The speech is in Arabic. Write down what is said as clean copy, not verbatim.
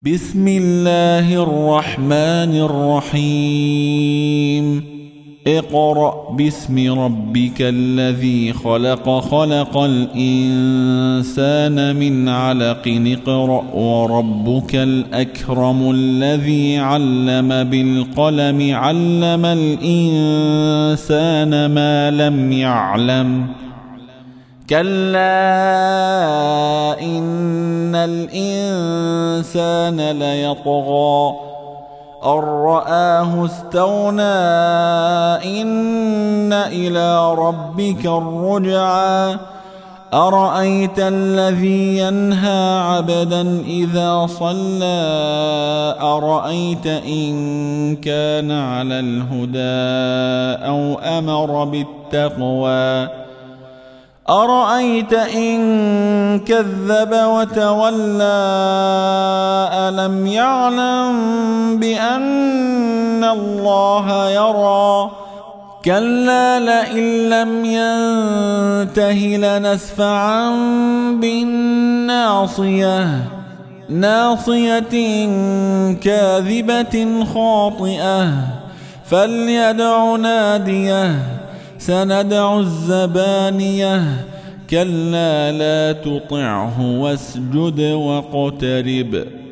بسم الله الرحمن الرحيم اقرأ باسم ربك الذي خلق خلق الإنسان من علق اقرأ وربك الأكرم الذي علم بالقلم علم الإنسان ما لم يعلم كلا إن الإنسان ليطغى أن رآه استغنى إن إلى ربك الرجعى أرأيت الذي ينهى عبدا إذا صلى أرأيت إن كان على الهدى أو أمر بالتقوى أرأيت إن كذب وتولى ألم يعلم بأن الله يرى كلا لئن لم ينته لنسفعا بالناصية ناصية كاذبة خاطئة فليدع ناديه سندع الزبانية كلا لا تطعه واسجد واقترب